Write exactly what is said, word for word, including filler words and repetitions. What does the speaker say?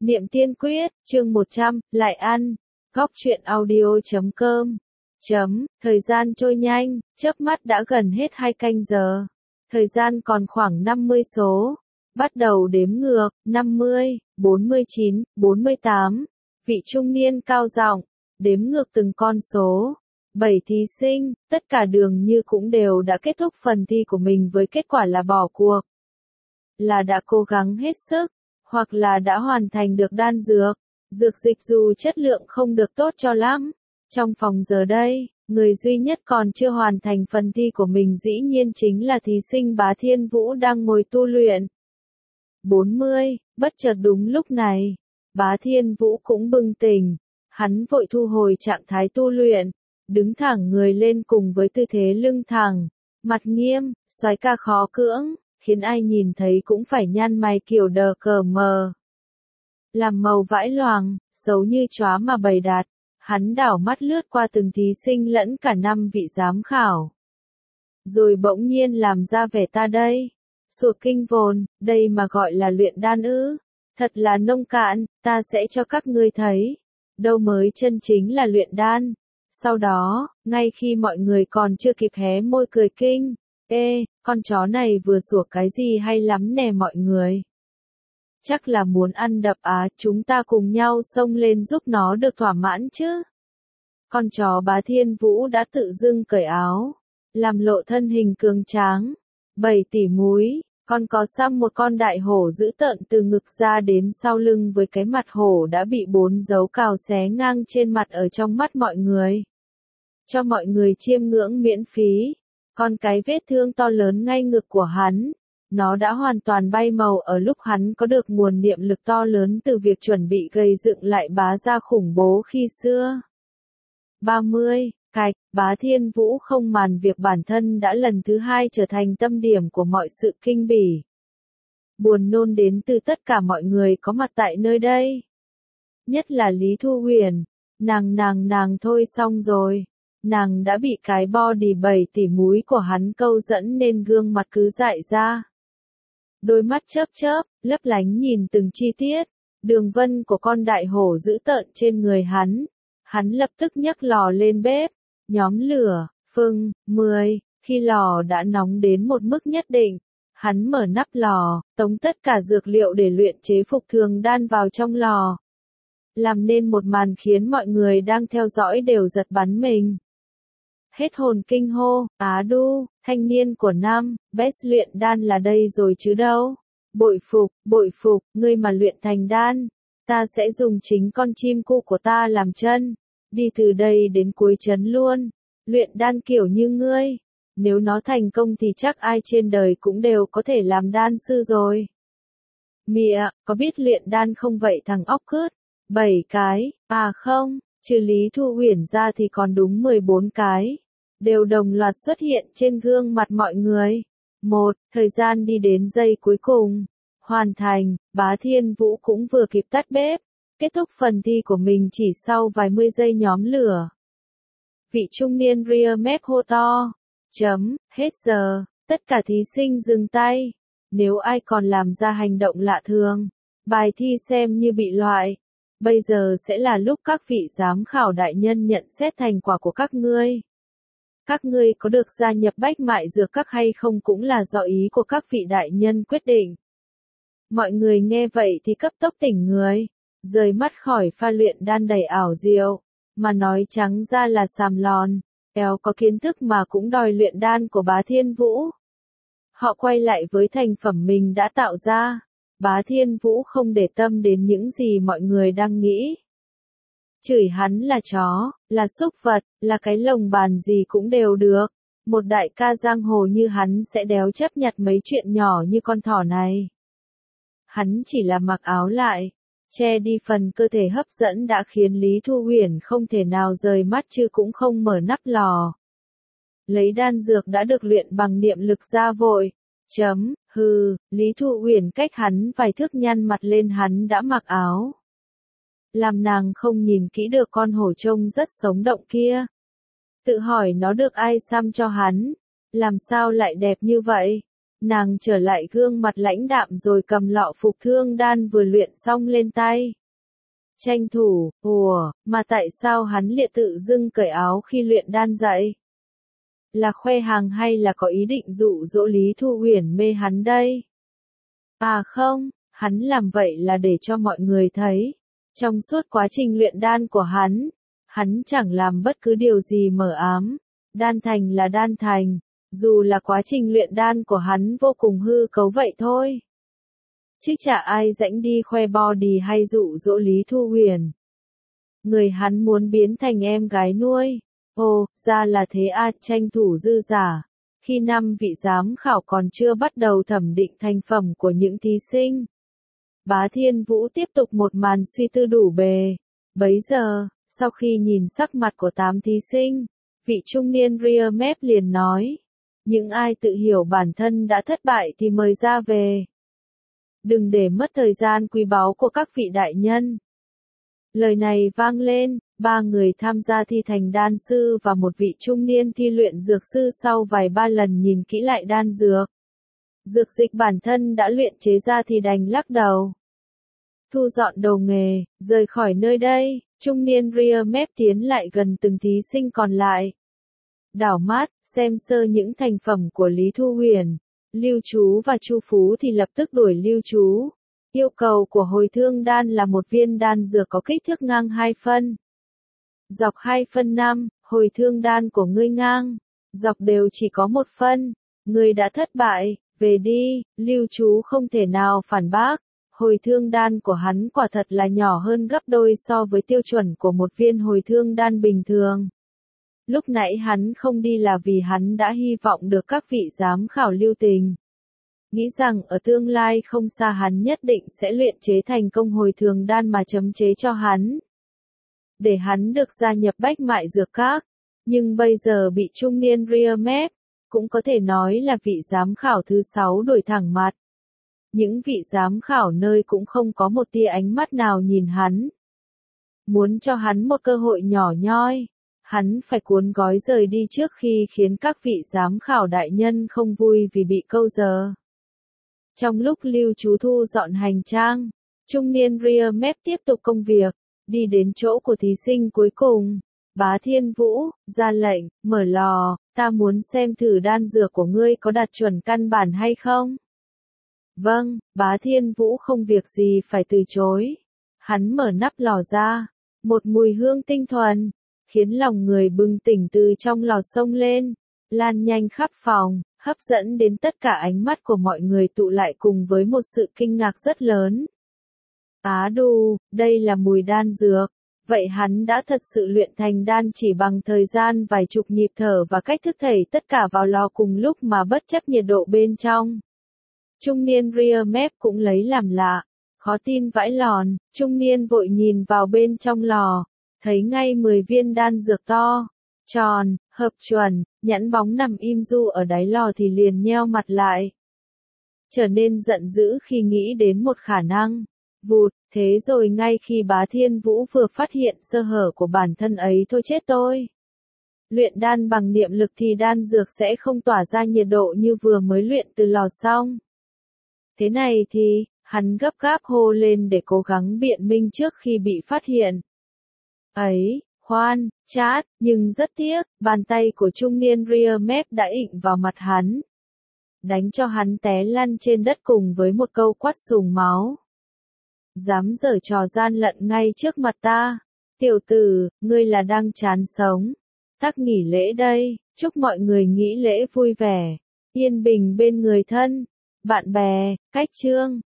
Niệm tiên quyết, chương một trăm, lại ăn. Góc truyện audio chấm com. Chấm, thời gian trôi nhanh, chớp mắt đã gần hết hai canh giờ. Thời gian còn khoảng năm mươi số. Bắt đầu đếm ngược, năm mươi, bốn mươi chín, bốn mươi tám. Vị trung niên cao giọng, đếm ngược từng con số. Bảy thí sinh, tất cả đường như cũng đều đã kết thúc phần thi của mình với kết quả là bỏ cuộc. Là đã cố gắng hết sức, hoặc là đã hoàn thành được đan dược. Dược dịch dù chất lượng không được tốt cho lắm. Trong phòng giờ đây, người duy nhất còn chưa hoàn thành phần thi của mình dĩ nhiên chính là thí sinh Bá Thiên Vũ đang ngồi tu luyện. bốn mươi, bất chợt đúng lúc này, Bá Thiên Vũ cũng bừng tỉnh. Hắn vội thu hồi trạng thái tu luyện, đứng thẳng người lên cùng với tư thế lưng thẳng, mặt nghiêm, soái ca khó cưỡng, khiến ai nhìn thấy cũng phải nhăn mày kiểu đờ cờ mờ. Làm màu vãi loàng, xấu như chóa mà bày đặt, hắn đảo mắt lướt qua từng thí sinh lẫn cả năm vị giám khảo. Rồi bỗng nhiên làm ra vẻ ta đây. Sủa kinh vồn, đây mà gọi là luyện đan ư. Thật là nông cạn, ta sẽ cho các ngươi thấy. Đâu mới chân chính là luyện đan. Sau đó, ngay khi mọi người còn chưa kịp hé môi cười kinh. Ê, con chó này vừa sủa cái gì hay lắm nè mọi người. Chắc là muốn ăn đập á, chúng ta cùng nhau xông lên giúp nó được thỏa mãn chứ. Con chó Bá Thiên Vũ đã tự dưng cởi áo, làm lộ thân hình cường tráng. Bảy tỷ múi, con có xăm một con đại hổ dữ tợn từ ngực ra đến sau lưng với cái mặt hổ đã bị bốn dấu cào xé ngang trên mặt ở trong mắt mọi người. Cho mọi người chiêm ngưỡng miễn phí, còn cái vết thương to lớn ngay ngực của hắn. Nó đã hoàn toàn bay màu ở lúc hắn có được nguồn niệm lực to lớn từ việc chuẩn bị gây dựng lại Bá gia khủng bố khi xưa. ba mươi, cạch, Bá Thiên Vũ không màn việc bản thân đã lần thứ hai trở thành tâm điểm của mọi sự kinh bỉ. Buồn nôn đến từ tất cả mọi người có mặt tại nơi đây. Nhất là Lý Thu Huyền, nàng nàng nàng thôi xong rồi. Nàng đã bị cái body bảy tỷ múi của hắn câu dẫn nên gương mặt cứ dại ra. Đôi mắt chớp chớp, lấp lánh nhìn từng chi tiết, đường vân của con đại hổ dữ tợn trên người hắn. Hắn lập tức nhấc lò lên bếp, nhóm lửa, phưng, mười, khi lò đã nóng đến một mức nhất định, hắn mở nắp lò, tống tất cả dược liệu để luyện chế phục thường đan vào trong lò. Làm nên một màn khiến mọi người đang theo dõi đều giật bắn mình. Hết hồn kinh hô, Á đu, thanh niên của năm, best luyện đan là đây rồi chứ đâu. Bội phục, bội phục, ngươi mà luyện thành đan, ta sẽ dùng chính con chim cu của ta làm chân, đi từ đây đến cuối trấn luôn. Luyện đan kiểu như ngươi, nếu nó thành công thì chắc ai trên đời cũng đều có thể làm đan sư rồi. Mịa, có biết luyện đan không vậy thằng óc cứt? Bảy cái, à không, trừ Lý Thu Huyền ra thì còn đúng mười bốn cái. Đều đồng loạt xuất hiện trên gương mặt mọi người. Một, thời gian đi đến giây cuối cùng. Hoàn thành, Bá Thiên Vũ cũng vừa kịp tắt bếp. Kết thúc phần thi của mình chỉ sau vài mươi giây nhóm lửa. Vị trung niên ria mép hô to. Chấm, hết giờ, tất cả thí sinh dừng tay. Nếu ai còn làm ra hành động lạ thường, bài thi xem như bị loại. Bây giờ sẽ là lúc các vị giám khảo đại nhân nhận xét thành quả của các ngươi. Các ngươi có được gia nhập Bách Mại Dược Các hay không cũng là do ý của các vị đại nhân quyết định. Mọi người nghe vậy thì cấp tốc tỉnh người, rời mắt khỏi pha luyện đan đầy ảo diệu, mà nói trắng ra là xàm lòn, éo có kiến thức mà cũng đòi luyện đan của Bá Thiên Vũ. Họ quay lại với thành phẩm mình đã tạo ra, Bá Thiên Vũ không để tâm đến những gì mọi người đang nghĩ. Chửi hắn là chó, là súc vật, là cái lồng bàn gì cũng đều được. Một đại ca giang hồ như hắn sẽ đéo chấp nhặt mấy chuyện nhỏ như con thỏ này. Hắn chỉ là mặc áo lại, che đi phần cơ thể hấp dẫn đã khiến Lý Thu Huyền không thể nào rời mắt chứ cũng không mở nắp lò. Lấy đan dược đã được luyện bằng niệm lực ra vội. Chấm, hừ, Lý Thu Huyền cách hắn vài thước nhăn mặt lên hắn đã mặc áo. Làm nàng không nhìn kỹ được con hổ trông rất sống động kia. Tự hỏi nó được ai xăm cho hắn, làm sao lại đẹp như vậy. Nàng trở lại gương mặt lãnh đạm rồi cầm lọ phục thương đan vừa luyện xong lên tay. Tranh thủ, ủa, mà tại sao hắn liệt tự dưng cởi áo khi luyện đan dậy? Là khoe hàng hay là có ý định dụ dỗ Lý Thu Huyền mê hắn đây? À không, hắn làm vậy là để cho mọi người thấy. Trong suốt quá trình luyện đan của hắn, hắn chẳng làm bất cứ điều gì mờ ám. Đan thành là đan thành, dù là quá trình luyện đan của hắn vô cùng hư cấu vậy thôi. Chứ chả ai rãnh đi khoe body hay dụ dỗ Lý Thu Huyền. Người hắn muốn biến thành em gái nuôi. Ồ, ra là thế à, tranh thủ dư giả. Khi năm vị giám khảo còn chưa bắt đầu thẩm định thành phẩm của những thí sinh, Bá Thiên Vũ tiếp tục một màn suy tư đủ bề. Bấy giờ, sau khi nhìn sắc mặt của tám thí sinh, vị trung niên ria mép liền nói, những ai tự hiểu bản thân đã thất bại thì mời ra về. Đừng để mất thời gian quý báu của các vị đại nhân. Lời này vang lên, ba người tham gia thi thành đan sư và một vị trung niên thi luyện dược sư sau vài ba lần nhìn kỹ lại đan dược. Dược dịch bản thân đã luyện chế ra thì đành lắc đầu. Thu dọn đồ nghề, rời khỏi nơi đây, trung niên ria mép tiến lại gần từng thí sinh còn lại. Đảo mắt, xem sơ những thành phẩm của Lý Thu Huyền, Lưu Chú và Chu Phú thì lập tức đuổi Lưu Chú. Yêu cầu của hồi thương đan là một viên đan dược có kích thước ngang hai phân. Dọc hai phân năm, hồi thương đan của ngươi ngang, dọc đều chỉ có một phân. Ngươi đã thất bại, về đi, Lưu Chú không thể nào phản bác. Hồi thương đan của hắn quả thật là nhỏ hơn gấp đôi so với tiêu chuẩn của một viên hồi thương đan bình thường. Lúc nãy hắn không đi là vì hắn đã hy vọng được các vị giám khảo lưu tình. Nghĩ rằng ở tương lai không xa hắn nhất định sẽ luyện chế thành công hồi thường đan mà chấm chế cho hắn. Để hắn được gia nhập bách mại dược các. Nhưng bây giờ bị trung niên ria mép, cũng có thể nói là vị giám khảo thứ sáu đổi thẳng mặt. Những vị giám khảo nơi cũng không có một tia ánh mắt nào nhìn hắn. Muốn cho hắn một cơ hội nhỏ nhoi, hắn phải cuốn gói rời đi trước khi khiến các vị giám khảo đại nhân không vui vì bị câu giờ. Trong lúc Lưu Chú thu dọn hành trang, trung niên ria mép tiếp tục công việc, đi đến chỗ của thí sinh cuối cùng. Bá Thiên Vũ, ra lệnh, mở lò, ta muốn xem thử đan dược của ngươi có đạt chuẩn căn bản hay không. Vâng, Bá Thiên Vũ không việc gì phải từ chối. Hắn mở nắp lò ra, một mùi hương tinh thuần, khiến lòng người bừng tỉnh từ trong lò xông lên, lan nhanh khắp phòng, hấp dẫn đến tất cả ánh mắt của mọi người tụ lại cùng với một sự kinh ngạc rất lớn. Á đù, đây là mùi đan dược. Vậy hắn đã thật sự luyện thành đan chỉ bằng thời gian vài chục nhịp thở và cách thức thảy tất cả vào lò cùng lúc mà bất chấp nhiệt độ bên trong. Trung niên ria mép cũng lấy làm lạ, khó tin vãi lòn, trung niên vội nhìn vào bên trong lò, thấy ngay mười viên đan dược to, tròn, hợp chuẩn, nhẵn bóng nằm im du ở đáy lò thì liền nheo mặt lại. Trở nên giận dữ khi nghĩ đến một khả năng. Vụt, thế rồi ngay khi Bá Thiên Vũ vừa phát hiện sơ hở của bản thân ấy thôi chết tôi. Luyện đan bằng niệm lực thì đan dược sẽ không tỏa ra nhiệt độ như vừa mới luyện từ lò xong. Thế này thì, hắn gấp gáp hô lên để cố gắng biện minh trước khi bị phát hiện. Ấy, khoan, chát, nhưng rất tiếc, bàn tay của trung niên ria mép đã ịnh vào mặt hắn. Đánh cho hắn té lăn trên đất cùng với một câu quát sùng máu. Dám giở trò gian lận ngay trước mặt ta. Tiểu tử, ngươi là đang chán sống. Tắc nghỉ lễ đây, chúc mọi người nghỉ lễ vui vẻ, yên bình bên người thân, bạn bè, cách chương.